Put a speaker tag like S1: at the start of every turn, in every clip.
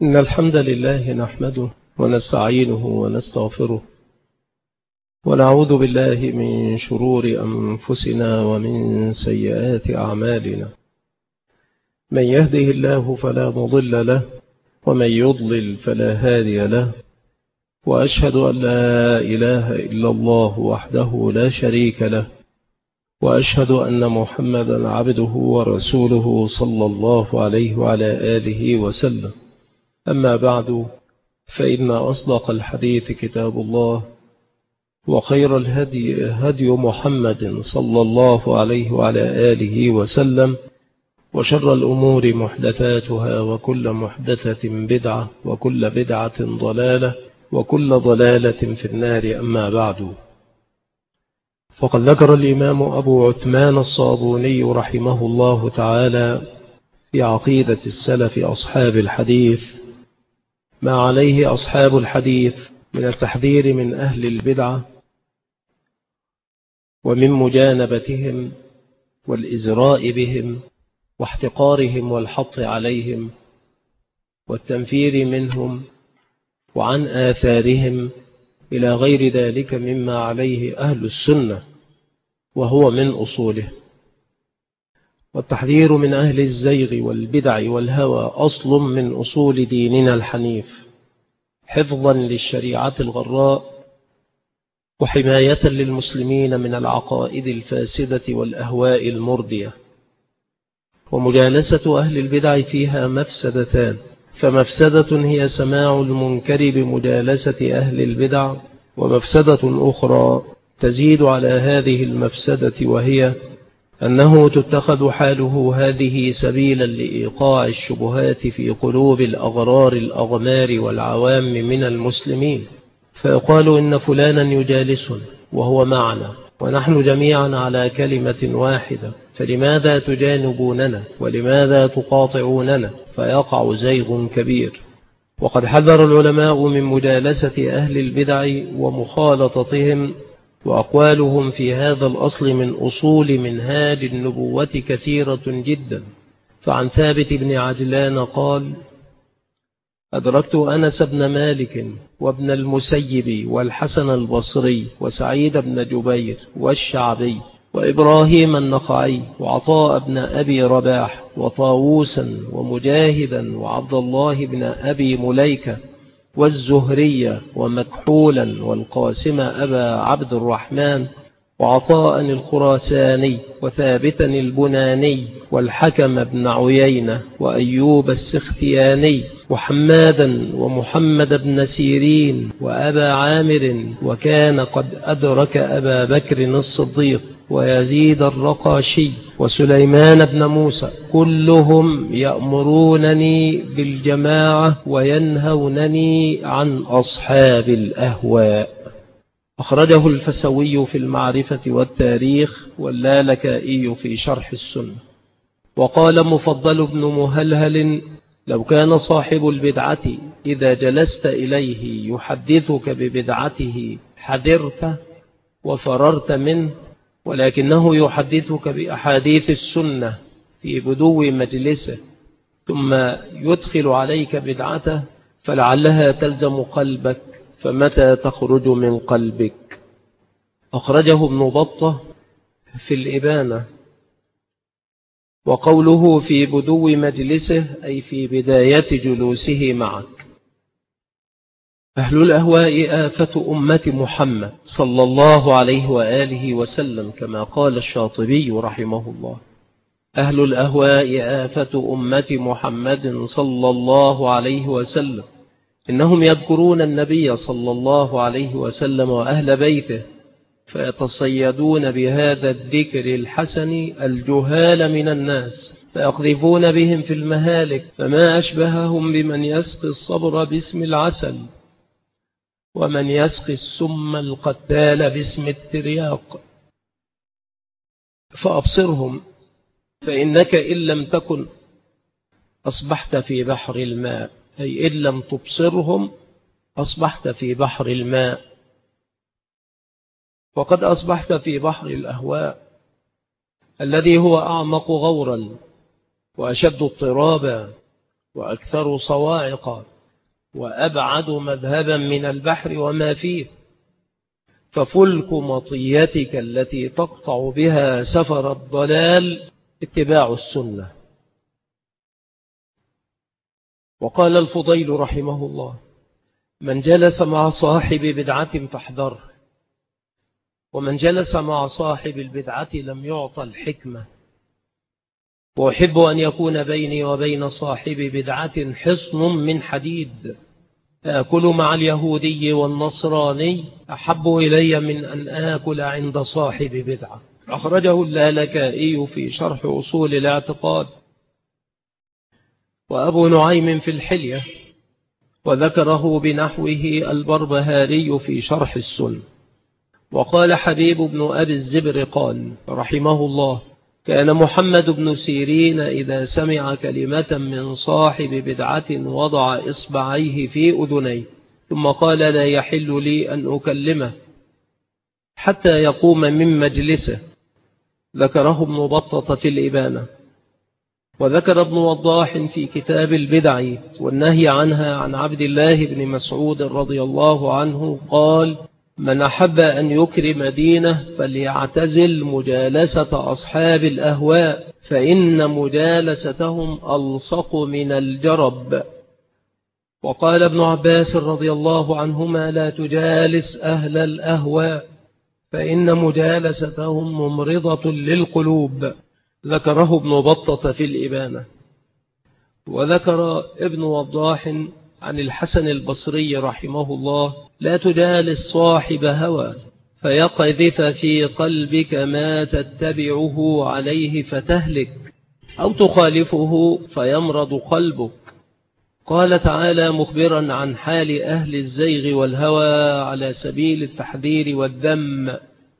S1: إن الحمد لله نحمده ونستعينه ونستغفره ونعوذ بالله من شرور أنفسنا ومن سيئات أعمالنا. من يهده الله فلا مضل له ومن يضلل فلا هادي له، وأشهد أن لا إله إلا الله وحده لا شريك له، وأشهد أن محمدا عبده ورسوله صلى الله عليه وعلى آله وسلم. أما بعد، فإن أصدق الحديث كتاب الله، وخير الهدي هدي محمد صلى الله عليه وعلى آله وسلم، وشر الأمور محدثاتها، وكل محدثة بدعة، وكل بدعة ضلالة، وكل ضلالة في النار. أما بعد، فقد ذكر الإمام أبو عثمان الصابوني رحمه الله تعالى في عقيدة السلف أصحاب الحديث ما عليه أصحاب الحديث من التحذير من أهل البدعة، ومن مجانبتهم والإزراء بهم واحتقارهم والحط عليهم والتنفير منهم وعن آثارهم إلى غير ذلك مما عليه أهل السنة وهو من أصوله. والتحذير من أهل الزيغ والبدع والهوى أصل من أصول ديننا الحنيف، حفظا للشريعة الغراء وحماية للمسلمين من العقائد الفاسدة والأهواء المردية. ومجالسة أهل البدع فيها مفسدتان، فمفسدة هي سماع المنكر بمجالسة أهل البدع، ومفسدة أخرى تزيد على هذه المفسدة، وهي أنه تتخذ حاله هذه سبيلا لإيقاع الشبهات في قلوب الأغرار الأغمار والعوام من المسلمين، فيقال إن فلانا يجالسنا وهو معنا ونحن جميعا على كلمة واحدة، فلماذا تجانبوننا ولماذا تقاطعوننا؟ فيقع زيغ كبير. وقد حذر العلماء من مجالسة أهل البدع ومخالطتهم، وأقوالهم في هذا الأصل من أصول منهاج النبوة كثيرة جدا. فعن ثابت بن عجلان قال: أدركت أنس بن مالك وابن المسيب والحسن البصري وسعيد بن جبير والشعبي وإبراهيم النخعي وعطاء بن أبي رباح وطاووسا ومجاهدا وعبد الله بن أبي مليكة والزهرية ومكحولا والقاسم أبا عبد الرحمن وعطاء الخراساني وثابتا البناني والحكم بن عيينة وأيوب السختياني وحمادا ومحمد بن سيرين وأبا عامر، وكان قد أدرك أبا بكر الصديق ويزيد الرقاشي وسليمان بن موسى، كلهم يأمرونني بالجماعة وينهونني عن أصحاب الأهواء. أخرجه الفسوي في المعرفة والتاريخ، واللالكائي في شرح السنة. وقال مفضل بن مهلهل: لو كان صاحب البدعة إذا جلست إليه يحدثك ببدعته حذرت وفررت منه، ولكنه يحدثك بأحاديث السنة في بدو مجلسه ثم يدخل عليك بدعته، فلعلها تلزم قلبك، فمتى تخرج من قلبك؟ أخرجه ابن بطة في الإبانة. وقوله في بدو مجلسه أي في بداية جلوسه معك. أهل الأهواء آفة أمة محمد صلى الله عليه وآله وسلم، كما قال الشاطبي رحمه الله: أهل الأهواء آفة أمة محمد صلى الله عليه وسلم، إنهم يذكرون النبي صلى الله عليه وسلم وأهل بيته، فيتصيدون بهذا الذكر الحسن الجهال من الناس، فيقذفون بهم في المهالك، فما أشبههم بمن يسقي الصبر باسم العسل، ومن يسقي السم القتال باسم الترياق. فأبصرهم، فإنك إن لم تكن أصبحت في بحر الماء، أي إن لم تبصرهم أصبحت في بحر الماء، وقد أصبحت في بحر الأهواء الذي هو أعمق غورا وأشد اضطرابا وأكثر صواعقا وأبعد مذهبا من البحر وما فيه، ففلك مطيتك التي تقطع بها سفر الضلال اتباع السنة. وقال الفضيل رحمه الله: من جلس مع صاحب بدعة فاحذره، ومن جلس مع صاحب البدعة لم يعطى الحكمة. وأحب أن يكون بيني وبين صاحب بدعة حصن من حديد، آكل مع اليهودي والنصراني أحب إلي من أن آكل عند صاحب بدعة. أخرجه اللالكائي في شرح أصول الاعتقاد، وأبو نعيم في الحلية، وذكره بنحوه البربهاري في شرح السنة. وقال حبيب بن أبي الزبرقان رحمه الله: كان محمد بن سيرين إذا سمع كلمة من صاحب بدعة وضع إصبعيه في أذنيه ثم قال: لا يحل لي أن أكلمه حتى يقوم من مجلسه. ذكره ابن بطة في الإبانة. وذكر ابن وضاح في كتاب البدع والنهي عنها عن عبد الله بن مسعود رضي الله عنه قال: من أحب أن يكرم دينه فليعتزل مجالسة أصحاب الأهواء، فإن مجالستهم ألصق من الجرب. وقال ابن عباس رضي الله عنهما: لا تجالس أهل الأهواء فإن مجالستهم ممرضة للقلوب. ذكره ابن بطة في الإبانة. وذكر ابن وضاح عن الحسن البصري رحمه الله: لا تجالس صاحب هوى فيقذف في قلبك ما تتبعه عليه فتهلك، أو تخالفه فيمرض قلبك. قال تعالى مخبرا عن حال أهل الزيغ والهوى على سبيل التحذير والذم: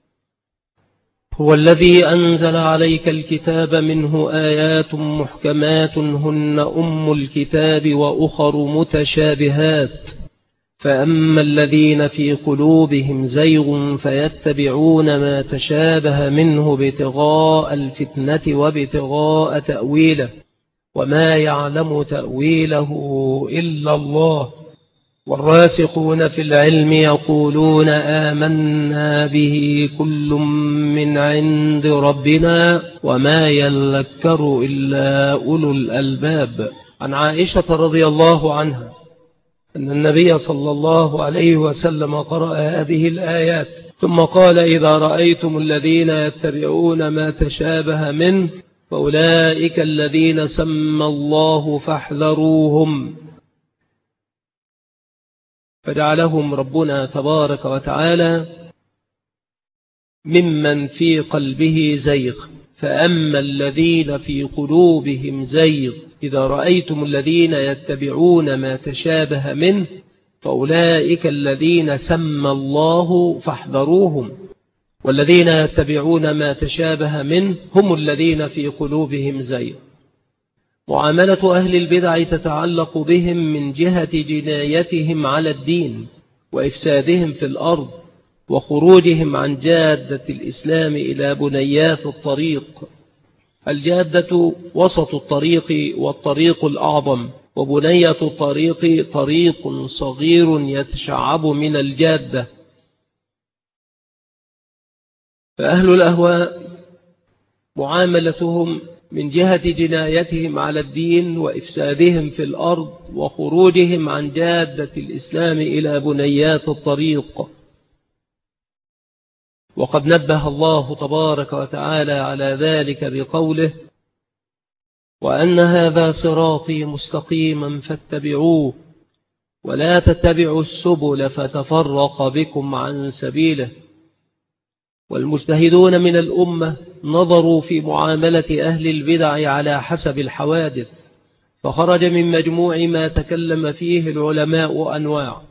S1: هو الذي أنزل عليك الكتاب منه آيات محكمات هن أم الكتاب وأخر متشابهات، فأما الذين في قلوبهم زيغ فيتبعون ما تشابه منه ابتغاء الفتنة وابتغاء تأويله وما يعلم تأويله إلا الله، والراسخون في العلم يقولون آمنا به كل من عند ربنا وما يذكر إلا أولو الألباب. عن عائشة رضي الله عنها أن النبي صلى الله عليه وسلم قرأ هذه الآيات ثم قال: إذا رأيتم الذين يتبعون ما تشابه منه فأولئك الذين سمى الله فاحذروهم. فجعلهم ربنا تبارك وتعالى ممن في قلبه زيغ. فأما الذين في قلوبهم زيغ إذا رأيتم الذين يتبعون ما تشابه منه فأولئك الذين سمى الله فاحذروهم، والذين يتبعون ما تشابه منه هم الذين في قلوبهم زيغ. معاملة أهل البدع تتعلق بهم من جهة جنايتهم على الدين وإفسادهم في الأرض وخروجهم عن جادة الإسلام إلى بنيات الطريق. الجادة وسط الطريق والطريق الأعظم، وبنية الطريق طريق صغير يتشعب من الجادة. فأهل الأهواء معاملتهم من جهة جنايتهم على الدين وإفسادهم في الأرض وخروجهم عن جادة الإسلام إلى بنيات الطريق. وقد نبه الله تبارك وتعالى على ذلك بقوله: وأن هذا صراطي مستقيما فاتبعوه ولا تتبعوا السبل فتفرق بكم عن سبيله. والمجتهدون من الأمة نظروا في معاملة أهل البدع على حسب الحوادث، فخرج من مجموع ما تكلم فيه العلماء أنواع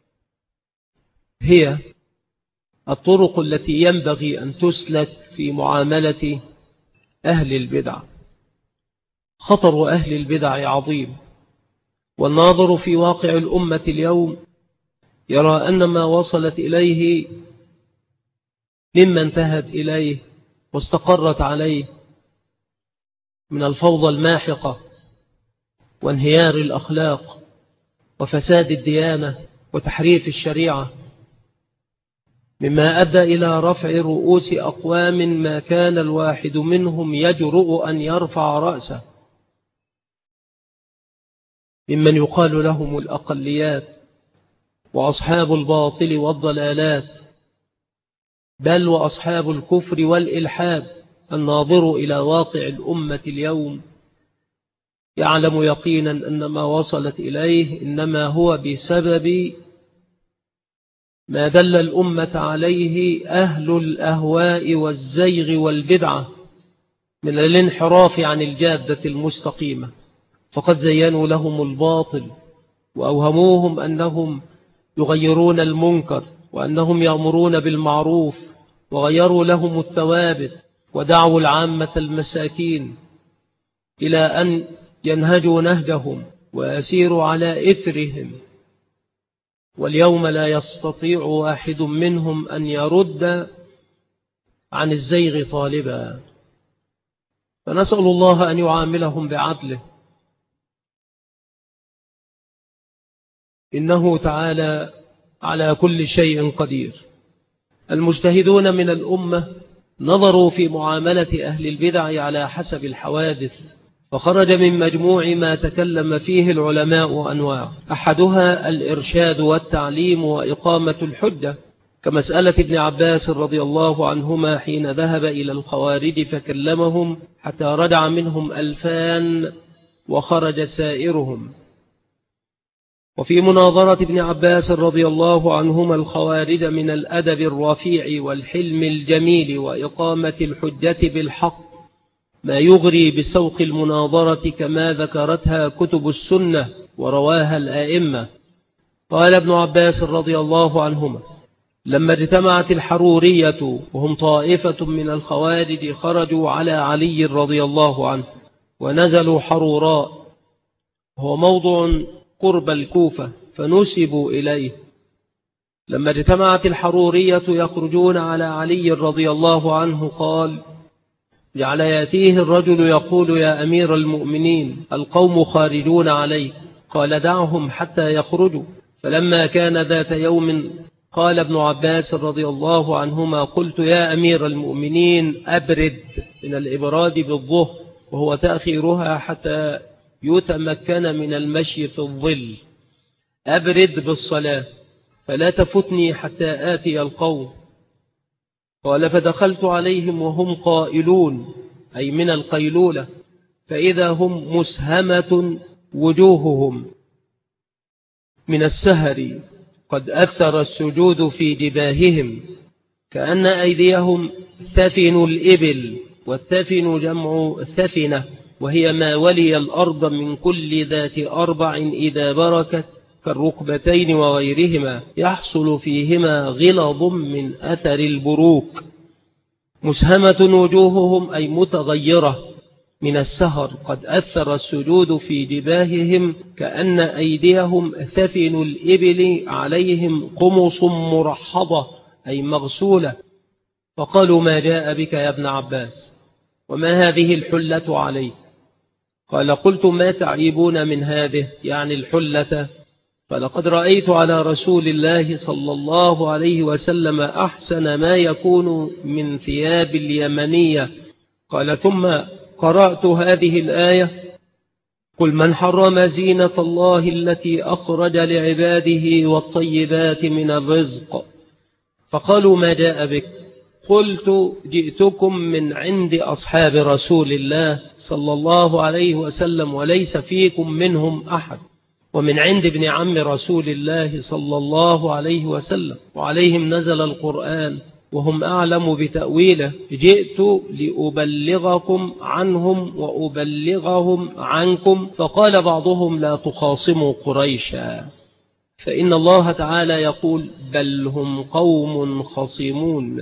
S1: هي الطرق التي ينبغي أن تسلك في معاملة أهل البدع. خطر أهل البدع عظيم، والناظر في واقع الأمة اليوم يرى أن ما وصلت إليه مما انتهت إليه واستقرت عليه من الفوضى الماحقة وانهيار الأخلاق وفساد الديانة وتحريف الشريعة، مما أدى إلى رفع رؤوس أقوام ما كان الواحد منهم يجرؤ أن يرفع رأسه، ممن يقال لهم الأقليات وأصحاب الباطل والضلالات، بل وأصحاب الكفر والإلحاد. الناظر إلى واقع الأمة اليوم يعلم يقينا أن ما وصلت إليه إنما هو بسبب ما دل الأمة عليه أهل الأهواء والزيغ والبدعة من الانحراف عن الجادة المستقيمة. فقد زينوا لهم الباطل وأوهموهم أنهم يغيرون المنكر وأنهم يأمرون بالمعروف، وغيروا لهم الثوابت ودعوا العامة المساكين إلى أن ينهجوا نهجهم ويسيروا على إثرهم. واليوم لا يستطيع واحد منهم أن يرد عن الزيغ طالبا، فنسأل الله أن يعاملهم بعدله، إنه تعالى على كل شيء قدير. المجتهدون من الأمة نظروا في معاملة أهل البدع على حسب الحوادث، فخرج من مجموع ما تكلم فيه العلماء أنواع، أحدها الإرشاد والتعليم وإقامة الحجة، كمسألة ابن عباس رضي الله عنهما حين ذهب إلى الخوارج فكلمهم حتى رجع منهم 2000 وخرج سائرهم. وفي مناظرة ابن عباس رضي الله عنهما الخوارج من الأدب الرفيع والحلم الجميل وإقامة الحجة بالحق ما يغري بسوق المناظرة كما ذكرتها كتب السنة ورواها الآئمة. قال ابن عباس رضي الله عنهما: لما اجتمعت الحرورية وهم طائفة من الخوارج خرجوا على علي رضي الله عنه ونزلوا حروراء، هو موضع قرب الكوفة، فنسبوا إليه. لما اجتمعت الحرورية يخرجون على علي رضي الله عنه قال: جعل يأتيه الرجل يقول: يا أمير المؤمنين، القوم خارجون عليك. قال: دعهم حتى يخرجوا. فلما كان ذات يوم قال ابن عباس رضي الله عنهما: قلت يا أمير المؤمنين أبرد، من الإبراد بالظهر وهو تأخيرها حتى يتمكن من المشي في الظل، أبرد بالصلاة فلا تفتني حتى آتي القوم. قال: فدخلت عليهم وهم قائلون، أي من القيلولة، فإذا هم مسهمة وجوههم من السهر، قد أثر السجود في جباههم، كأن أيديهم ثفن الإبل، والثفن جمع ثفنة، وهي ما ولي الأرض من كل ذات أربع إذا بركت، كالركبتين وغيرهما، يحصل فيهما غلظ من أثر البروك. مسهمة وجوههم أي متغيرة من السهر، قد أثر السجود في جباههم، كأن أيديهم ثفن الإبل عليهم قمص مرحضة أي مغسولة. فقالوا: ما جاء بك يا ابن عباس؟ وما هذه الحلة عليك؟ قال: قلت: ما تعيبون من هذه، يعني الحلة؟ فلقد رأيت على رسول الله صلى الله عليه وسلم أحسن ما يكون من ثياب اليمنية. قال: ثم قرأت هذه الآية: قل من حرم زينة الله التي أخرج لعباده والطيبات من الرزق. فقالوا: ما جاء بك؟ قلت: جئتكم من عند أصحاب رسول الله صلى الله عليه وسلم وليس فيكم منهم أحد، ومن عند ابن عم رسول الله صلى الله عليه وسلم، وعليهم نزل القرآن وهم أعلم بتأويله. جئت لأبلغكم عنهم وأبلغهم عنكم. فقال بعضهم: لا تخاصموا قريشا، فإن الله تعالى يقول: بل هم قوم خصمون.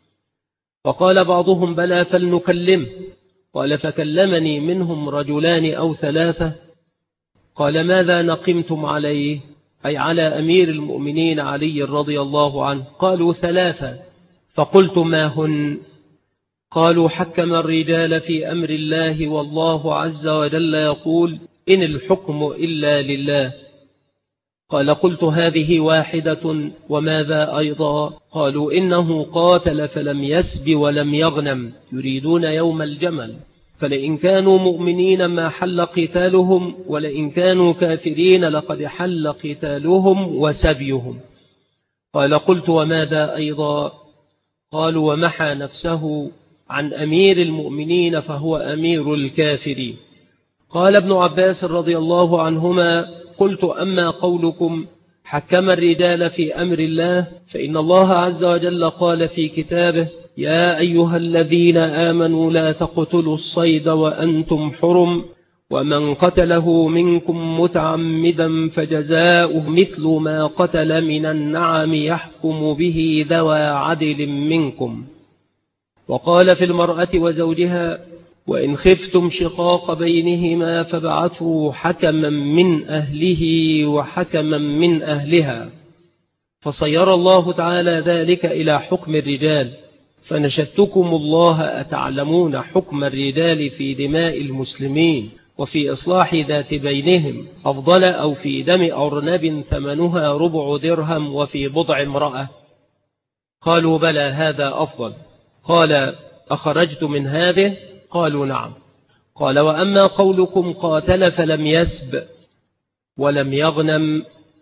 S1: فقال بعضهم: بلى فلنكلمه. قال: فكلمني منهم رجلان أو ثلاثة. قال: ماذا نقمتم عليه، أي على أمير المؤمنين علي رضي الله عنه؟ قالوا: ثلاثة. فقلت: ما هن؟ قالوا: حكم الرجال في أمر الله، والله عز وجل يقول: إن الحكم إلا لله. قال قلت هذه واحدة وماذا أيضا؟ قالوا إنه قاتل فلم يسب ولم يغنم يريدون يوم الجمل، فلئن كانوا مؤمنين ما حل قتالهم، ولئن كانوا كافرين لقد حل قتالهم وسبيهم. قال قلت وماذا أيضا؟ قالوا ومحى نفسه عن أمير المؤمنين فهو أمير الكافرين. قال ابن عباس رضي الله عنهما قلت أما قولكم حكم الرجال في أمر الله، فإن الله عز وجل قال في كتابه يا أيها الذين آمنوا لا تقتلوا الصيد وأنتم حرم، ومن قتله منكم متعمدا فجزاؤه مثل ما قتل من النعم يحكم به ذوى عدل منكم. وقال في المرأة وزوجها وإن خفتم شقاق بينهما فابعثوا حكما من أهله وحكما من أهلها. فصير الله تعالى ذلك إلى حكم الرجال، فنشدتكم الله أتعلمون حكم الرجال في دماء المسلمين وفي إصلاح ذات بينهم أفضل أو في دم أرنب ثمنها ربع درهم وفي بضع امرأة؟ قالوا بلى هذا أفضل. قال أخرجت من هذه؟ قالوا نعم. قال وأما قولكم قاتل فلم يسب ولم يغنم،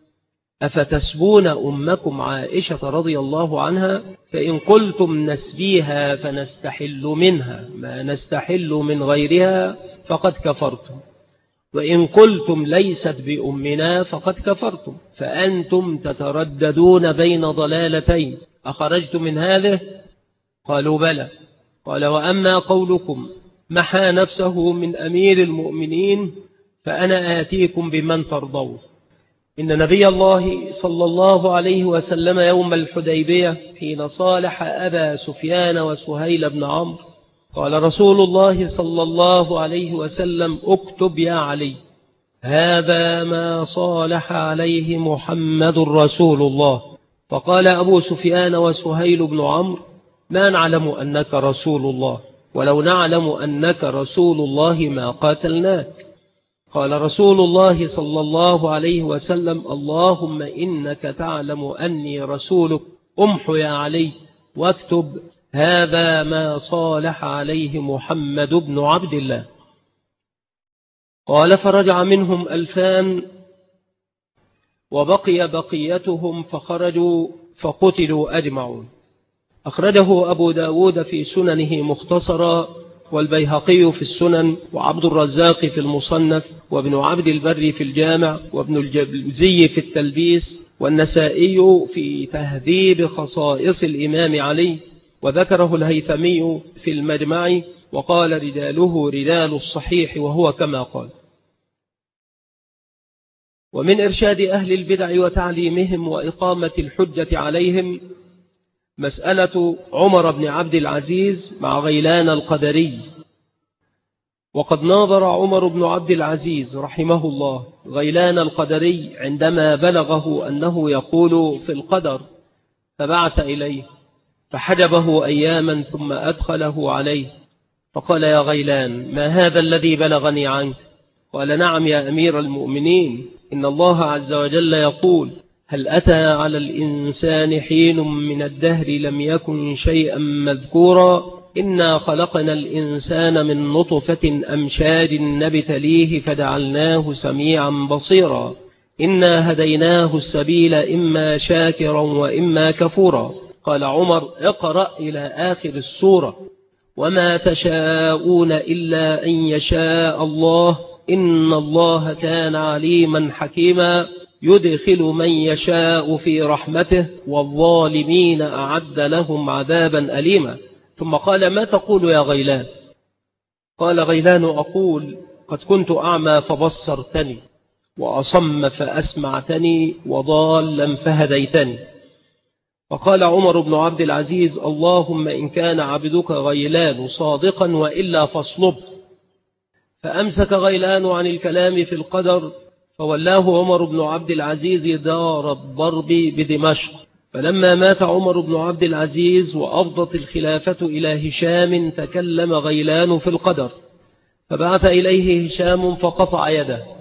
S1: أفتسبون أمكم عائشة رضي الله عنها؟ فإن قلتم نسبيها فنستحل منها ما نستحل من غيرها فقد كفرتم، وإن قلتم ليست بأمنا فقد كفرتم، فأنتم تترددون بين ضلالتين. أخرجت من هذه؟ قالوا بلى. قال وأما قولكم محى نفسه من أمير المؤمنين، فأنا آتيكم بمن ترضون. إن نبي الله صلى الله عليه وسلم يوم الحديبية حين صالح أبا سفيان وسهيل بن عمرو قال رسول الله صلى الله عليه وسلم اكتب يا علي هذا ما صالح عليه محمد رسول الله. فقال أبو سفيان وسهيل بن عمرو ما نعلم أنك رسول الله، ولو نعلم أنك رسول الله ما قاتلناك. قال رسول الله صلى الله عليه وسلم اللهم إنك تعلم أني رسولك، امحو يا علي واكتب هذا ما صالح عليه محمد بن عبد الله. قال فرجع منهم 2000 وبقي بقيتهم فخرجوا فقتلوا أجمعون. أخرجه أبو داود في سننه مختصرا، والبيهقي في السنن، وعبد الرزاق في المصنف، وابن عبد البر في الجامع، وابن الجوزي في التلبيس، والنسائي في تهذيب خصائص الإمام علي، وذكره الهيثمي في المجمع، وقال رجاله رجال الصحيح وهو كما قال. ومن إرشاد أهل البدع وتعليمهم وإقامة الحجة عليهم مسألة عمر بن عبد العزيز مع غيلان القدري. وقد ناظر عمر بن عبد العزيز رحمه الله غيلان القدري عندما بلغه أنه يقول في القدر، فبعث إليه فحجبه أياما ثم أدخله عليه فقال يا غيلان ما هذا الذي بلغني عنك؟ قال نعم يا أمير المؤمنين، إن الله عز وجل يقول هل أتى على الإنسان حين من الدهر لم يكن شيئا مذكورا، إنا خلقنا الإنسان من نطفة أمشاج نبتليه فجعلناه سميعا بصيرا، إنا هديناه السبيل إما شاكرا وإما كفورا. قال عمر اقرأ إلى آخر السورة وما تشاءون إلا أن يشاء الله إن الله كان عليما حكيما يدخل من يشاء في رحمته والظالمين أعد لهم عذابا أليما. ثم قال ما تقول يا غيلان؟ قال غيلان أقول قد كنت أعمى فبصرتني، وأصم فأسمعتني، وضالا فهديتني. فقال عمر بن عبد العزيز اللهم إن كان عبدك غيلان صادقا وإلا فاصلب. فأمسك غيلان عن الكلام في القدر، فولاه عمر بن عبد العزيز دار الضرب بدمشق. فلما مات عمر بن عبد العزيز وأفضت الخلافة إلى هشام تكلم غيلان في القدر، فبعث إليه هشام فقطع يده،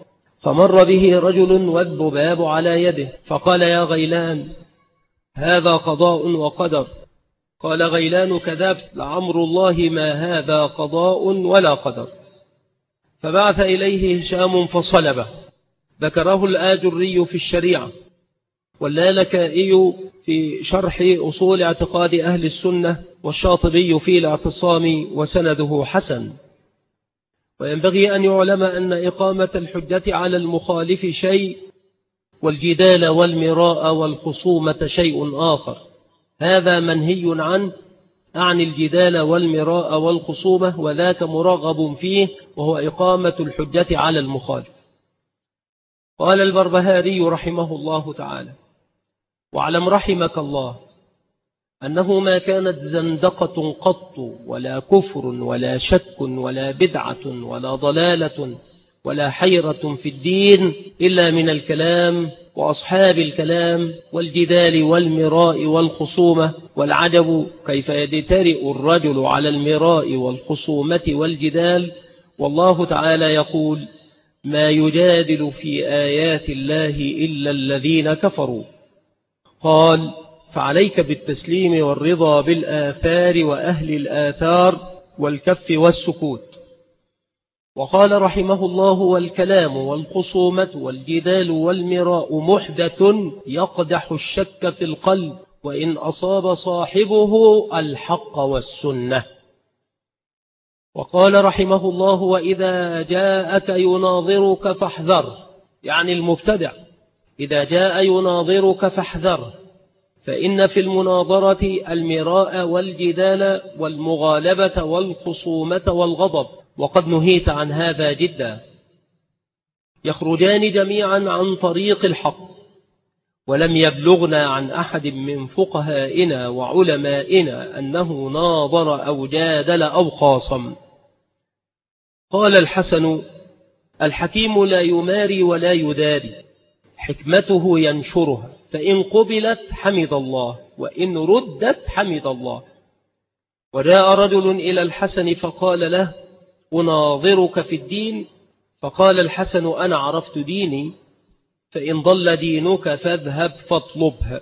S1: فمر به رجل والذباب على يده فقال يا غيلان هذا قضاء وقدر. قال غيلان كذبت لعمر الله ما هذا قضاء ولا قدر. فبعث إليه هشام فصلبه. ذكره الآجري في الشريعة واللالكائي في شرح أصول اعتقاد أهل السنة والشاطبي في الاعتصام وسنده حسن. وينبغي أن يعلم أن إقامة الحجة على المخالف شيء والجدال والمراء والخصومة شيء آخر. هذا منهي عنه، أعني الجدال والمراء والخصومة، وذاك مرغب فيه وهو إقامة الحجة على المخالف. قال البربهاري رحمه الله تعالى: واعلم رحمك الله أنه ما كانت زندقة قط ولا كفر ولا شك ولا بدعة ولا ضلالة ولا حيرة في الدين إلا من الكلام وأصحاب الكلام والجدال والمراء والخصومة. والعجب كيف يجترئ الرجل على المراء والخصومة والجدال والله تعالى يقول: ما يجادل في آيات الله إلا الذين كفروا. قال: فعليك بالتسليم والرضا بالآثار وأهل الآثار والكف والسكوت. وقال رحمه الله: والكلام والخصومة والجدال والمراء محدث يقدح الشك في القلب وإن أصاب صاحبه الحق والسنة. وقال رحمه الله: وإذا جاءك يناظرك فاحذر، يعني المبتدع إذا جاء يناظرك فاحذر، فإن في المناظرة المراء والجدال والمغالبة والخصومة والغضب، وقد نهيت عن هذا جدا. يخرجان جميعا عن طريق الحق، ولم يبلغنا عن أحد من فقهائنا وعلمائنا أنه ناظر أو جادل أو خاصم. قال الحسن: الحكيم لا يماري ولا يداري، حكمته ينشرها، فإن قبلت حمد الله وإن ردت حمد الله. وجاء رجل إلى الحسن فقال له: أناظرك في الدين. فقال الحسن: أنا عرفت ديني، فإن ضل دينك فاذهب فاطلبه.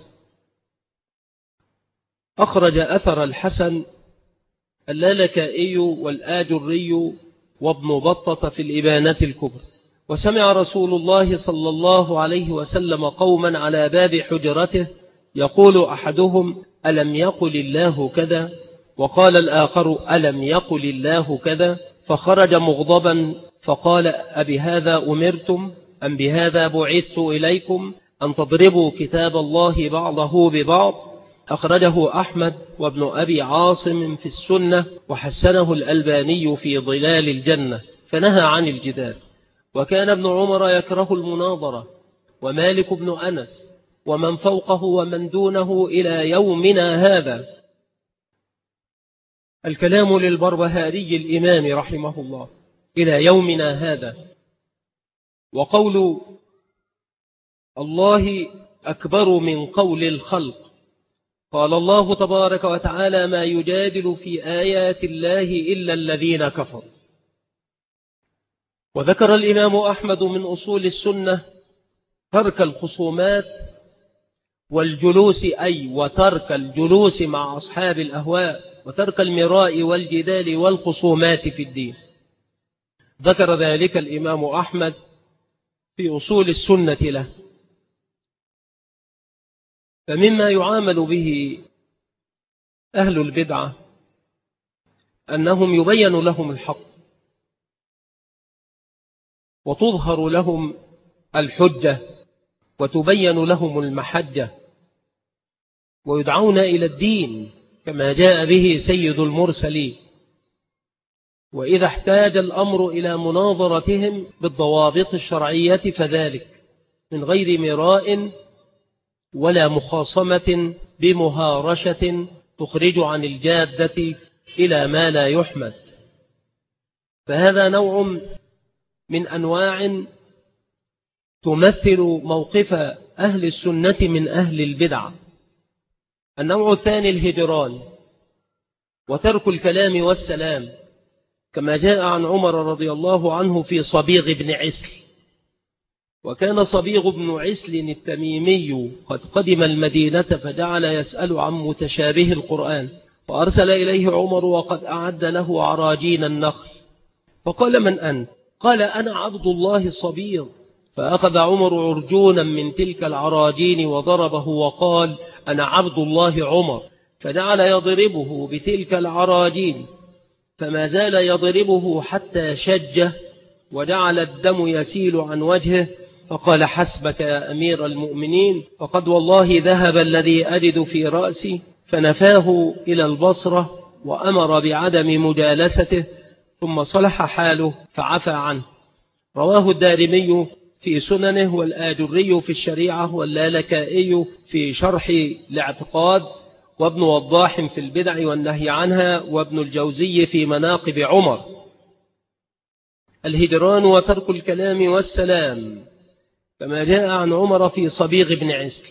S1: أخرج أثر الحسن اللالكائي والآجري وابن بطة في الإبانة الكبرى. وسمع رسول الله صلى الله عليه وسلم قوما على باب حجرته يقول أحدهم: ألم يقل الله كذا؟ وقال الآخر: ألم يقل الله كذا؟ فخرج مغضبا فقال: أبهذا أمرتم أم بهذا بعثت إليكم أن تضربوا كتاب الله بعضه ببعض؟ أخرجه أحمد وابن أبي عاصم في السنة، وحسنه الألباني في ظلال الجنة، فنهى عن الجدال. وكان ابن عمر يكره المناظرة، ومالك بن أنس، ومن فوقه ومن دونه إلى يومنا هذا. الكلام للبربهاري الإمام رحمه الله إلى يومنا هذا. وقول الله أكبر من قول الخلق. قال الله تبارك وتعالى: ما يجادل في آيات الله إلا الذين كفروا. وذكر الإمام أحمد من أصول السنة ترك الخصومات والجلوس، وترك الجلوس مع أصحاب الأهواء، وترك المراء والجدال والخصومات في الدين. ذكر ذلك الإمام أحمد في أصول السنة له. فمما يعامل به أهل البدعة أنهم يبين لهم الحق وتظهر لهم الحجة وتبين لهم المحجة، ويدعون إلى الدين كما جاء به سيد المرسلين. وإذا احتاج الأمر إلى مناظرتهم بالضوابط الشرعية فذلك، من غير مراء ولا مخاصمة بمهارشة تخرج عن الجادة إلى ما لا يحمد. فهذا نوع من أنواع تمثل موقف أهل السنة من أهل البدع. النوع الثاني الهجران وترك الكلام والسلام، كما جاء عن عمر رضي الله عنه في صبيغ بن عسل. وكان صبيغ بن عسل التميمي قد قدم المدينة فجعل يسأل عن متشابه القرآن، فأرسل إليه عمر وقد أعد له عراجين النخل، فقال: من أنت؟ قال: أنا عبد الله الصبيغ. فأخذ عمر عرجونا من تلك العراجين وضربه وقال: أنا عبد الله عمر، فجعل يضربه بتلك العراجين، فما زال يضربه حتى شجه وجعل الدم يسيل عن وجهه، فقال: حسبك يا أمير المؤمنين، فقد والله ذهب الذي أجد في رأسي، فنفاه إلى البصرة وأمر بعدم مجالسته، ثم صلح حاله فعفى عنه. رواه الدارمي في سننه، والآجري في الشريعة، واللالكائي في شرح الاعتقاد، وابن وضاح في البدع والنهي عنها، وابن الجوزي في مناقب عمر. الهجران وترك الكلام والسلام، كما جاء عن عمر في صبيغ بن عسل.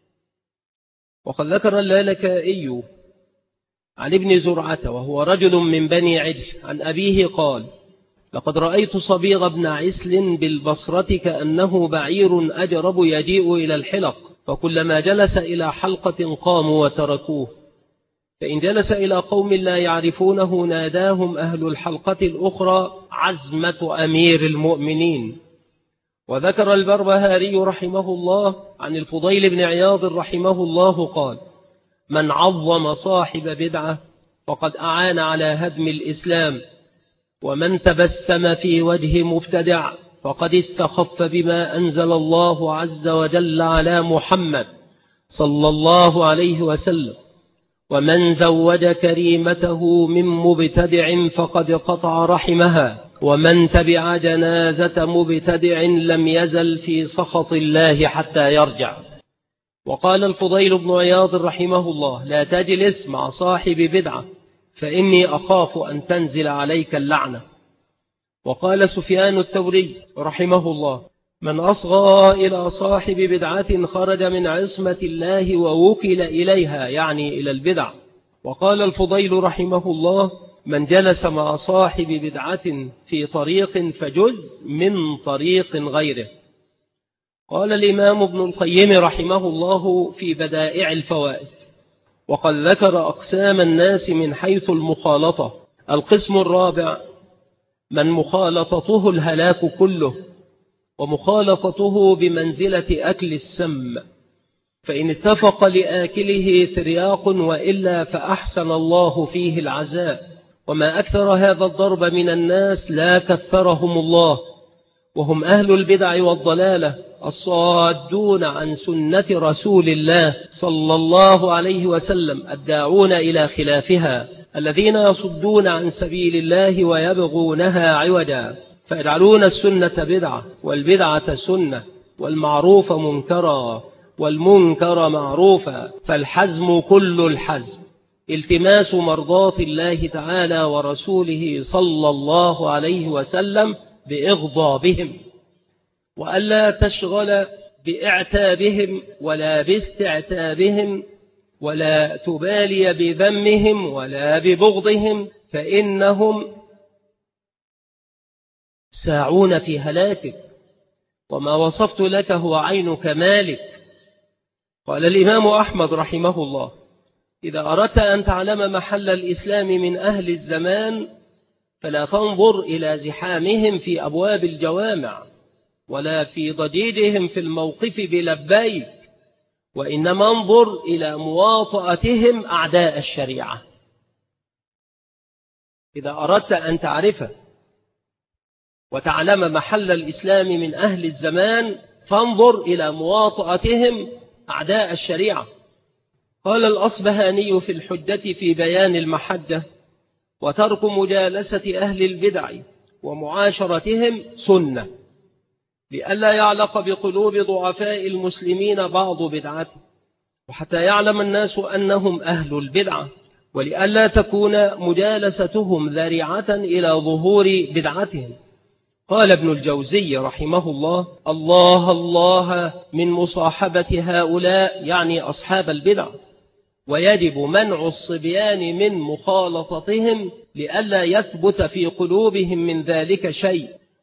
S1: وقد ذكر اللالكائي عن ابن زرعة وهو رجل من بني عجل عن أبيه قال: لقد رأيت صبيغ بن عسل بالبصرة كأنه بعير أجرب يجيء إلى الحلق، فكلما جلس إلى حلقة قاموا وتركوه، فإن جلس إلى قوم لا يعرفونه ناداهم أهل الحلقة الأخرى: عزمة أمير المؤمنين. وذكر البربهاري رحمه الله عن الفضيل بن عياض رحمه الله قال: من عظم صاحب بدعة فقد أعان على هدم الإسلام، ومن تبسم في وجه مبتدع فقد استخف بما أنزل الله عز وجل على محمد صلى الله عليه وسلم، ومن زوج كريمته من مبتدع فقد قطع رحمها، ومن تبع جنازة مبتدع لم يزل في سخط الله حتى يرجع. وقال الفضيل بن عياض رحمه الله: لا تجلس مع صاحب بدعة فإني أخاف أن تنزل عليك اللعنة. وقال سفيان الثوري رحمه الله: من أصغى إلى صاحب بدعة خرج من عصمة الله ووكل إليها، يعني إلى البدع. وقال الفضيل رحمه الله: من جلس مع صاحب بدعة في طريق فجز من طريق غيره. قال الإمام ابن القيم رحمه الله في بدائع الفوائد: وقد ذكر أقسام الناس من حيث المخالطة. القسم الرابع: من مخالطته الهلاك كله، ومخالطته بمنزلة أكل السم، فإن اتفق لآكله ترياق وإلا فأحسن الله فيه العزاء. وما أكثر هذا الضرب من الناس لا كثرهم الله، وهم أهل البدع والضلالة الصادون عن سنة رسول الله صلى الله عليه وسلم، الداعون إلى خلافها، الذين يصدون عن سبيل الله ويبغونها عوجا، فيجعلون السنة بدعة والبدعة سنة والمعروف منكرا والمنكر معروفا. فالحزم كل الحزم التماس مرضات الله تعالى ورسوله صلى الله عليه وسلم بإغضابهم، وألا تشغل بإعتابهم ولا باستعتابهم، ولا تبالي بذمهم ولا ببغضهم، فإنهم ساعون في هلاكك، وما وصفت لك هو عين كمالك. قال الإمام أحمد رحمه الله: إذا أردت أن تعلم محل الإسلام من أهل الزمان فلا تنظر إلى زحامهم في أبواب الجوامع ولا في ضجيجهم في الموقف بلبيك، وإنما انظر إلى مواطأتهم أعداء الشريعة. إذا أردت أن تعرف وتعلم محل الإسلام من أهل الزمان فانظر إلى مواطأتهم أعداء الشريعة. قال الأصبهاني في الحجة في بيان المحجة: وترك مجالسة أهل البدع ومعاشرتهم سنة، لئلا يعلق بقلوب ضعفاء المسلمين بعض بدعته، وحتى يعلم الناس أنهم أهل البدعة، ولئلا تكون مجالستهم ذريعة إلى ظهور بدعتهم. قال ابن الجوزي رحمه الله: الله الله من مصاحبة هؤلاء، يعني أصحاب البدع، ويجب منع الصبيان من مخالطتهم لئلا يثبت في قلوبهم من ذلك شيء،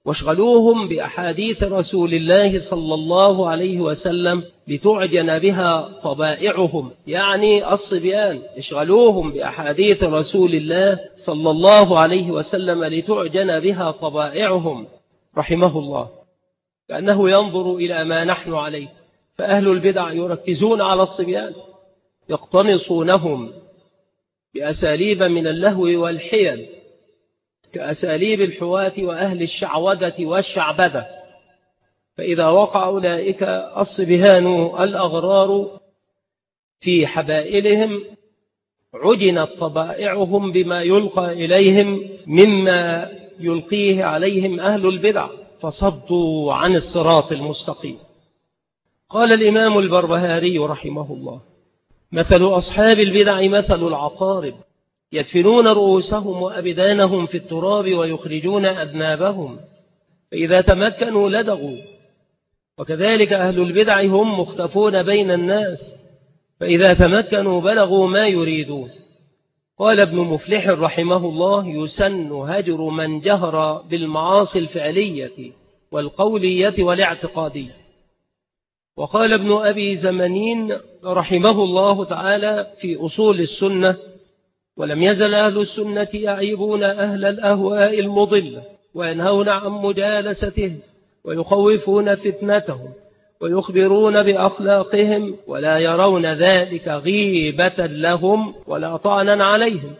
S1: واشغلوهم بأحاديث رسول الله صلى الله عليه وسلم لتعجن بها طبائعهم، يعني الصبيان اشغلوهم بأحاديث رسول الله صلى الله عليه وسلم لتعجن بها طبائعهم رحمه الله، كأنه ينظر إلى ما نحن عليه. فأهل البدع يركزون على الصبيان، يقتنصونهم بأساليب من اللهو والحيل كأساليب الحواة وأهل الشعوذة والشعبذة. فإذا وقع أولئك الصبيان الأغرار في حبائلهم عجنت طبائعهم بما يلقى إليهم مما يلقيه عليهم أهل البدع، فصدوا عن الصراط المستقيم. قال الإمام البربهاري رحمه الله: مثل أصحاب البدع مثل العقارب، يدفنون رؤوسهم وأبدانهم في التراب ويخرجون أذنابهم، فإذا تمكنوا لدغوا. وكذلك أهل البدع هم مختفون بين الناس، فإذا تمكنوا بلغوا ما يريدون. قال ابن مفلح رحمه الله: يسن هجر من جهر بالمعاصي الفعلية والقولية والاعتقادية. وقال ابن أبي زمنين رحمه الله تعالى في أصول السنة: ولم يزل أهل السنة يعيبون أهل الأهواء المضلة وينهون عن مجالستهم ويخوفون فتنتهم ويخبرون بأخلاقهم، ولا يرون ذلك غيبة لهم ولا طعنا عليهم.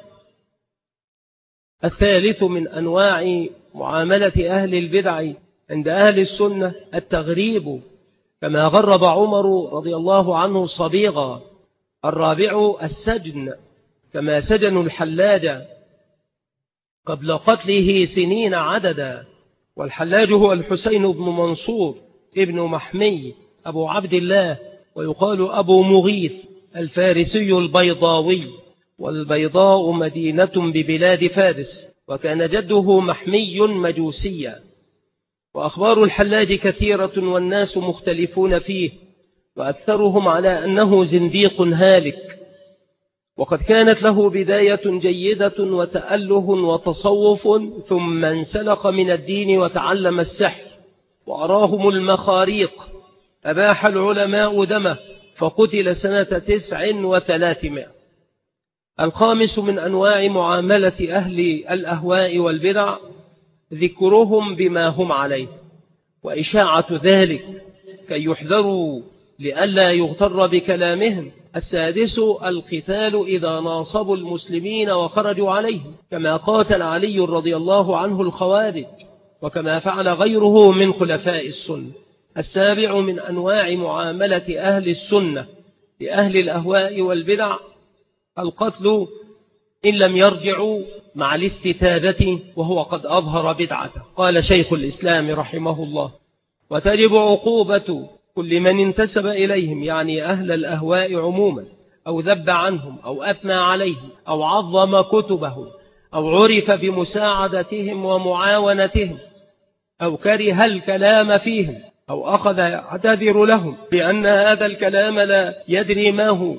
S1: الثالث من أنواع معاملة أهل البدع عند أهل السنة التغريب، كما غرب عمر رضي الله عنه صبيغا. الرابع السجن، كما سجنوا الحلاج قبل قتله سنين عددا. والحلاج هو الحسين بن منصور ابن محمي أبو عبد الله، ويقال أبو مغيث الفارسي البيضاوي، والبيضاء مدينة ببلاد فارس، وكان جده محمي مجوسيا. وأخبار الحلاج كثيرة والناس مختلفون فيه، وأكثرهم على أنه زنديق هالك. وقد كانت له بداية جيدة وتأله وتصوف، ثم انسلخ من الدين وتعلم السحر وأراهم المخاريق. أباح العلماء دمه فقتل سنة 9 و300. الخامس من أنواع معاملة أهل الأهواء والبدع ذكرهم بما هم عليه وإشاعة ذلك كي يحذروا لئلا يغتر بكلامهم. السادس القتال إذا ناصبوا المسلمين وخرجوا عليهم، كما قاتل علي رضي الله عنه الخوارج، وكما فعل غيره من خلفاء السنة. السابع من أنواع معاملة أهل السنة لأهل الأهواء والبدع القتل إن لم يرجعوا مع الاستتابة وهو قد أظهر بدعته. قال شيخ الإسلام رحمه الله: وتجب عقوبة كل من انتسب إليهم، يعني أهل الأهواء عموما، أو ذب عنهم أو أثنى عليهم أو عظم كتبهم أو عرف بمساعدتهم ومعاونتهم أو كره الكلام فيهم أو أخذ يعتذر لهم بأن هذا الكلام لا يدري ما هو،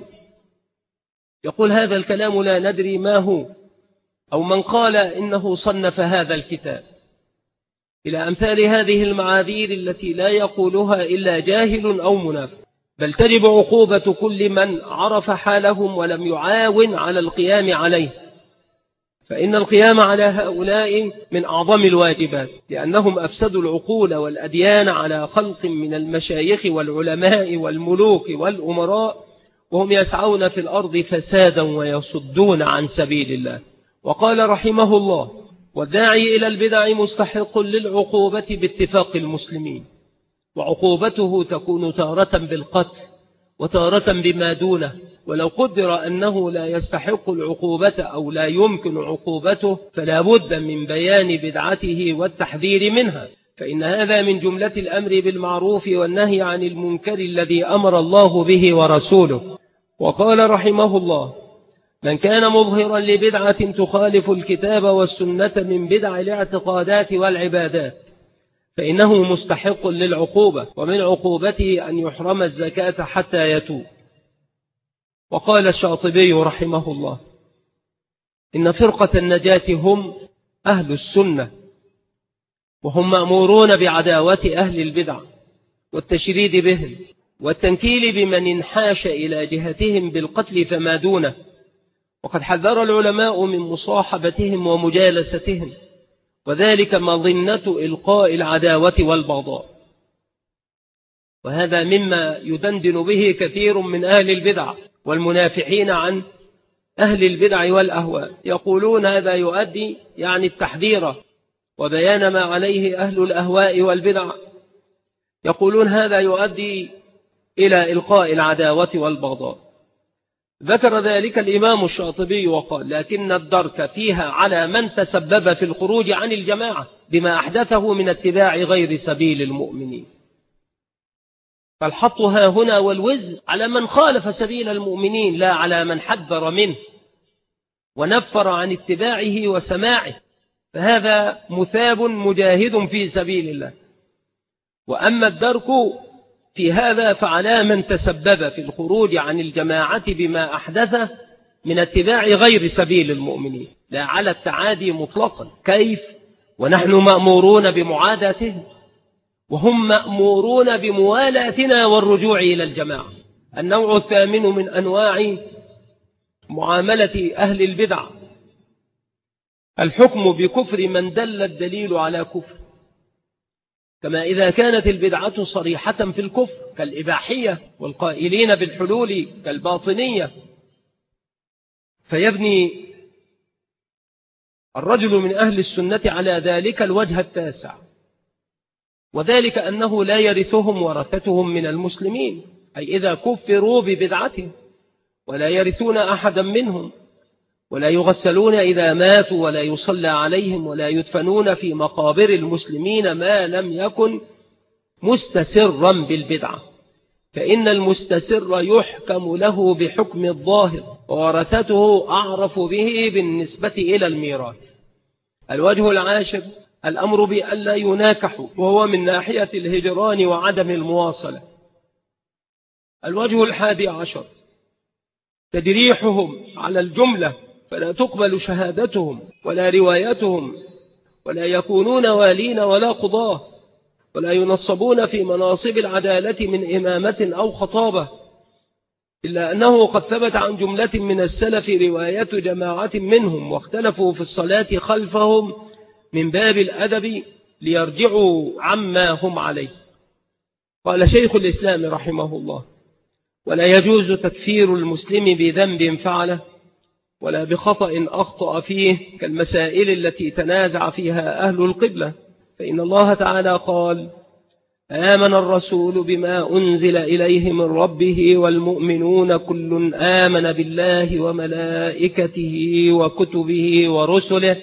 S1: يقول هذا الكلام لا ندري ما هو، أو من قال إنه صنف هذا الكتاب، إلى أمثال هذه المعاذير التي لا يقولها إلا جاهل أو منافق. بل تجب عقوبة كل من عرف حالهم ولم يعاون على القيام عليه، فإن القيام على هؤلاء من أعظم الواجبات، لأنهم أفسدوا العقول والأديان على خلق من المشايخ والعلماء والملوك والأمراء، وهم يسعون في الأرض فسادا ويصدون عن سبيل الله. وقال رحمه الله: والداعي إلى البدع مستحق للعقوبة باتفاق المسلمين، وعقوبته تكون تارة بالقتل وتارة بما دونه، ولو قدر أنه لا يستحق العقوبة أو لا يمكن عقوبته فلا بد من بيان بدعته والتحذير منها، فإن هذا من جملة الأمر بالمعروف والنهي عن المنكر الذي أمر الله به ورسوله. وقال رحمه الله: من كان مظهرا لبدعة تخالف الكتاب والسنة من بدع الاعتقادات والعبادات فإنه مستحق للعقوبة، ومن عقوبته أن يحرم الزكاة حتى يتوب. وقال الشاطبي رحمه الله: إن فرقة النجاة هم أهل السنة، وهم مأمورون بعداوة أهل البدع والتشريد بهم والتنكيل بمن انحاش إلى جهتهم بالقتل فما دونه. وقد حذر العلماء من مصاحبتهم ومجالستهم، وذلك مظنة إلقاء العداوة والبغضاء. وهذا مما يدندن به كثير من أهل البدع والمنافحين عن أهل البدع والأهواء، يقولون هذا يؤدي يعني التحذير وبيان ما عليه أهل الأهواء والبدع، يقولون هذا يؤدي إلى إلقاء العداوة والبغضاء. ذكر ذلك الإمام الشاطبي وقال: لكن الدرك فيها على من تسبب في الخروج عن الجماعة بما أحدثه من اتباع غير سبيل المؤمنين. فالحط ها هنا والوزر على من خالف سبيل المؤمنين، لا على من حذر منه ونفر عن اتباعه وسماعه، فهذا مثاب مجاهد في سبيل الله. وأما الدرك في هذا فعلى من تسبب في الخروج عن الجماعة بما أحدثه من اتباع غير سبيل المؤمنين، لا على التعادي مطلقا. كيف ونحن مأمورون بمعاداتهم وهم مأمورون بموالاتنا والرجوع إلى الجماعة؟ النوع الثامن من أنواع معاملة أهل البدع الحكم بكفر من دل الدليل على كفر، كما إذا كانت البدعة صريحة في الكفر كالإباحية والقائلين بالحلول كالباطنية، فيبني الرجل من أهل السنة على ذلك الوجه التاسع، وذلك أنه لا يرثهم ورثتهم من المسلمين، أي إذا كفروا ببدعتهم، ولا يرثون أحدا منهم، ولا يغسلون إذا ماتوا، ولا يصلى عليهم، ولا يدفنون في مقابر المسلمين ما لم يكن مستسرا بالبدعة، فإن المستسر يحكم له بحكم الظاهر، وورثته أعرف به بالنسبة إلى الميراث. الوجه العاشر الأمر بألا يناكحوا، وهو من ناحية الهجران وعدم المواصلة. الوجه الحادي عشر تدريحهم على الجملة، فلا تقبل شهادتهم ولا روايتهم، ولا يكونون والين ولا قضاة، ولا ينصبون في مناصب العدالة من إمامة أو خطابة، إلا أنه قد ثبت عن جملة من السلف رواية جماعة منهم، واختلفوا في الصلاة خلفهم من باب الأدب ليرجعوا عما هم عليه. قال شيخ الإسلام رحمه الله: ولا يجوز تكفير المسلم بذنب فعله ولا بخطأ أخطأ فيه، كالمسائل التي تنازع فيها أهل القبلة، فإن الله تعالى قال: آمن الرسول بما أنزل إليه من ربه والمؤمنون كل آمن بالله وملائكته وكتبه ورسله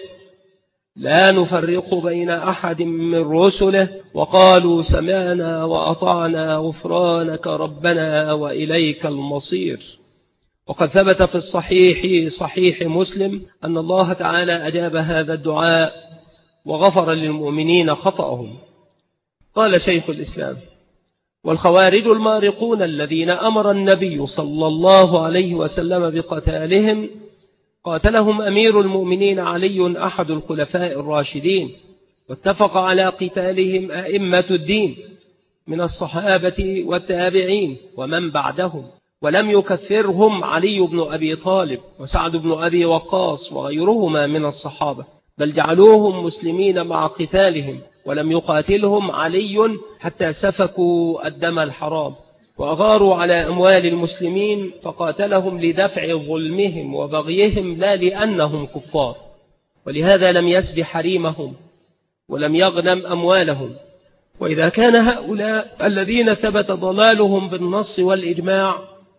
S1: لا نفرق بين أحد من رسله وقالوا سمعنا وأطعنا غفرانك ربنا وإليك المصير. وقد ثبت في الصحيح صحيح مسلم أن الله تعالى أجاب هذا الدعاء وغفر للمؤمنين خطأهم. قال شيخ الإسلام: والخوارج المارقون الذين أمر النبي صلى الله عليه وسلم بقتالهم قاتلهم أمير المؤمنين علي أحد الخلفاء الراشدين، واتفق على قتالهم أئمة الدين من الصحابة والتابعين ومن بعدهم، ولم يكفرهم علي بن أبي طالب وسعد بن أبي وقاص وغيرهما من الصحابة، بل جعلوهم مسلمين مع قتالهم، ولم يقاتلهم علي حتى سفكوا الدم الحرام وأغاروا على أموال المسلمين، فقاتلهم لدفع ظلمهم وبغيهم لا لأنهم كفار، ولهذا لم يسب حريمهم ولم يغنم أموالهم. وإذا كان هؤلاء الذين ثبت ضلالهم بالنص والإجماع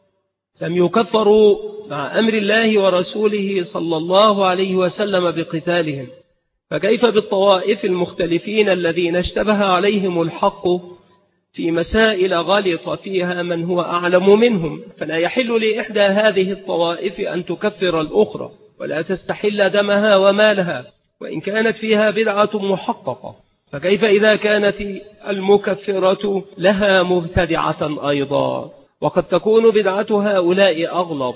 S1: لم يكفروا مع أمر الله ورسوله صلى الله عليه وسلم بقتالهم، فكيف بالطوائف المختلفين الذين اشتبه عليهم الحق في مسائل غلط فيها من هو أعلم منهم؟ فلا يحل لإحدى هذه الطوائف أن تكفر الأخرى ولا تستحل دمها ومالها وإن كانت فيها بدعة محققة، فكيف إذا كانت المكفرة لها مبتدعة أيضا؟ وقد تكون بدعة هؤلاء أغلظ،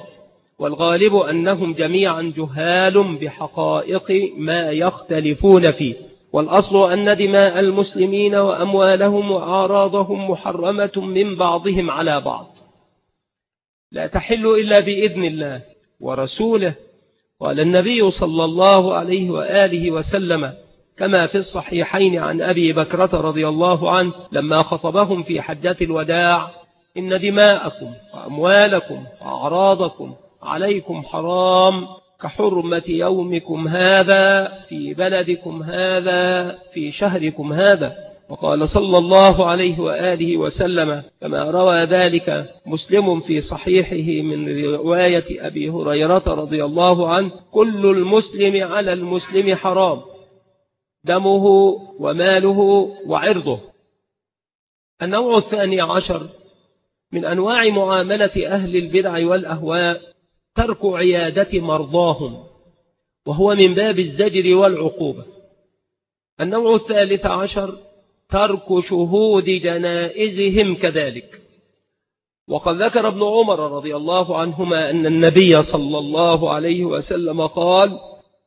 S1: والغالب أنهم جميعا جهال بحقائق ما يختلفون فيه، والأصل أن دماء المسلمين وأموالهم وأعراضهم محرمة من بعضهم على بعض، لا تحل إلا بإذن الله ورسوله. قال النبي صلى الله عليه وآله وسلم كما في الصحيحين عن أبي بكرة رضي الله عنه لما خطبهم في حجة الوداع: إن دماءكم وأموالكم وأعراضكم عليكم حرام كحرمة يومكم هذا في بلدكم هذا في شهركم هذا. وقال صلى الله عليه وآله وسلم كما روى ذلك مسلم في صحيحه من رواية أبي هريرة رضي الله عنه: كل المسلم على المسلم حرام، دمه وماله وعرضه. النوع 12 من أنواع معاملة أهل البدع والأهواء ترك عيادة مرضاهم، وهو من باب الزجر والعقوبة. النوع 13 ترك شهود جنائزهم كذلك. وقد ذكر ابن عمر رضي الله عنهما أن النبي صلى الله عليه وسلم قال: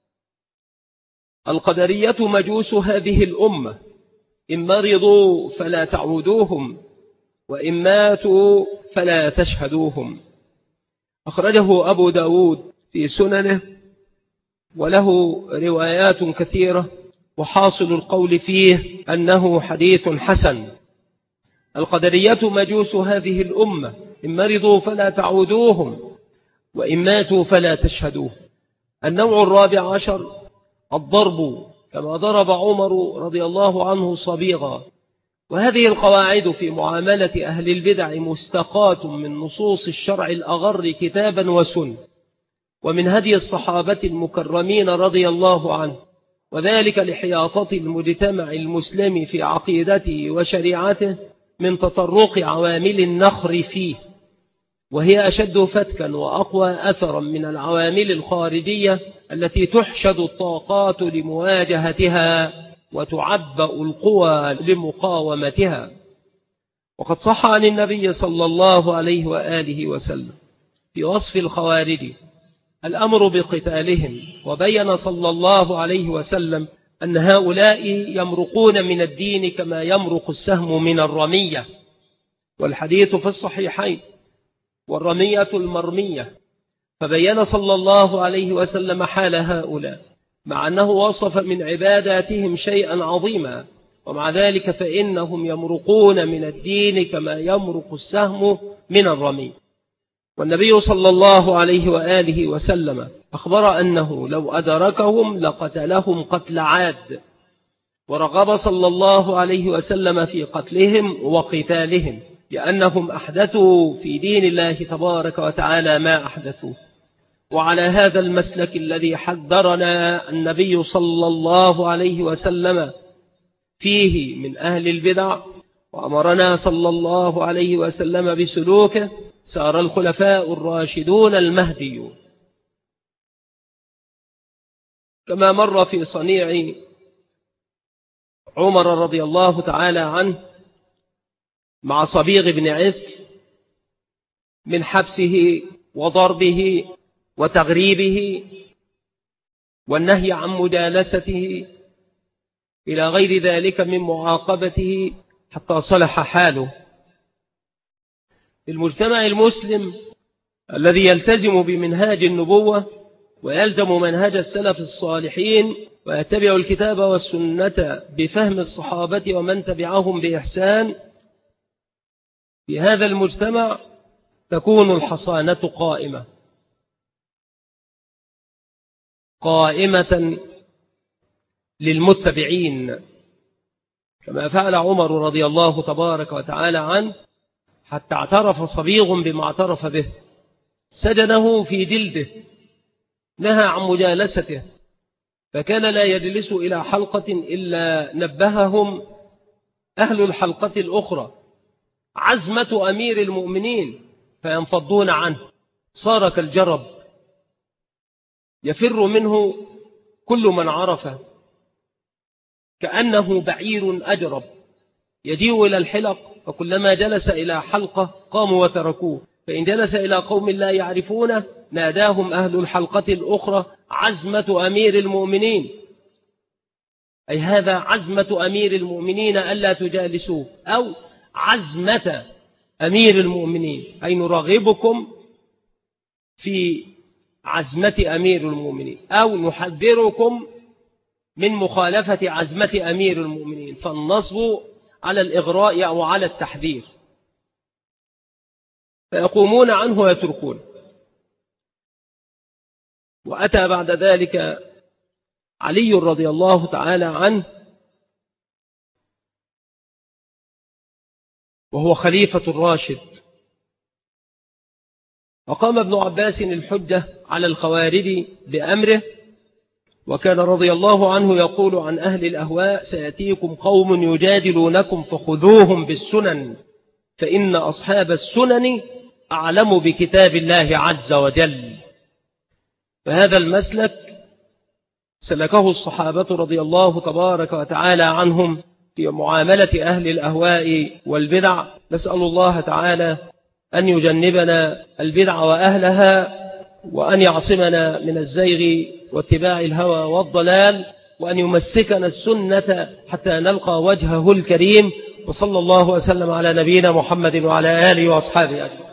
S1: القدرية مجوس هذه الأمة، إن مرضوا فلا تعودوهم، وإن ماتوا فلا تشهدوهم. أخرجه أبو داود في سننه، وله روايات كثيرة، وحاصل القول فيه أنه حديث حسن. القدرية مجوس هذه الأمة، إن مرضوا فلا تعودوهم، وإن ماتوا فلا تشهدوهم. النوع 14 الضرب، كما ضرب عمر رضي الله عنه صبيغا. وهذه القواعد في معاملة أهل البدع مستقاة من نصوص الشرع الأغر كتابا وسنة، ومن هدي الصحابة المكرمين رضي الله عنه، وذلك لحياطة المجتمع المسلم في عقيدته وشريعته من تطرق عوامل النخر فيه، وهي أشد فتكا وأقوى أثرا من العوامل الخارجية التي تحشد الطاقات لمواجهتها وتعبأ القوى لمقاومتها. وقد صح عن النبي صلى الله عليه وآله وسلم في وصف الخوارج الأمر بقتالهم، وبين صلى الله عليه وسلم أن هؤلاء يمرقون من الدين كما يمرق السهم من الرمية، والحديث في الصحيحين: والرمية المرمية. فبين صلى الله عليه وسلم حال هؤلاء، مع أنه وصف من عباداتهم شيئا عظيما، ومع ذلك فإنهم يمرقون من الدين كما يمرق السهم من الرمي. والنبي صلى الله عليه وآله وسلم أخبر أنه لو أدركهم لقتلهم قتل عاد، ورغب صلى الله عليه وسلم في قتلهم وقتالهم، لأنهم أحدثوا في دين الله تبارك وتعالى ما أحدثوا. وعلى هذا المسلك الذي حذرنا النبي صلى الله عليه وسلم فيه من أهل البدع، وأمرنا صلى الله عليه وسلم بسلوكه، سار الخلفاء الراشدون المهديون. كما مر في صنيع عمر رضي الله تعالى عنه مع صبيغ بن عسل من حبسه وضربه وتغريبه والنهي عن مجالسته إلى غير ذلك من معاقبته حتى صلح حاله. المجتمع المسلم الذي يلتزم بمنهاج النبوة ويلزم منهج السلف الصالحين ويتبع الكتاب والسنة بفهم الصحابة ومن تبعهم بإحسان، في هذا المجتمع تكون الحصانة قائمة للمتبعين، كما فعل عمر رضي الله تبارك وتعالى عنه، حتى اعترف صبيغ بما اعترف به، سجنه في جلده، نهى عن مجالسته، فكان لا يجلس إلى حلقة إلا نبههم أهل الحلقة الأخرى عزمة أمير المؤمنين فينفضون عنه. صار كالجرب يفر منه كل من عرفه، كأنه بعير أجرب يجيء إلى الحلق، فكلما جلس إلى حلقة قاموا وتركوه، فإن جلس إلى قوم لا يعرفونه ناداهم أهل الحلقة الأخرى عزمة أمير المؤمنين. أي هذا عزمة أمير المؤمنين ألا تجالسوه، أو عزمة أمير المؤمنين، أي نرغبكم في عزمة أمير المؤمنين، أو نحذركم من مخالفة عزمة أمير المؤمنين، فالنصب على الإغراء أو على التحذير، فيقومون عنه ويتركون. وأتى بعد ذلك علي رضي الله تعالى عنه وهو خليفة الراشد، وقام ابن عباس الحجة على الخوارج بأمره، وكان رضي الله عنه يقول عن أهل الأهواء: سيأتيكم قوم يجادلونكم فخذوهم بالسنن، فإن أصحاب السنن أعلم بكتاب الله عز وجل. فهذا المسلك سلكه الصحابة رضي الله تبارك وتعالى عنهم في معاملة أهل الأهواء والبدع. نسأل الله تعالى أن يجنبنا البدع وأهلها، وأن يعصمنا من الزيغ واتباع الهوى والضلال، وأن يمسكنا السنة حتى نلقى وجهه الكريم. وصلى الله وسلم على نبينا محمد وعلى آله وأصحابه أجمعين.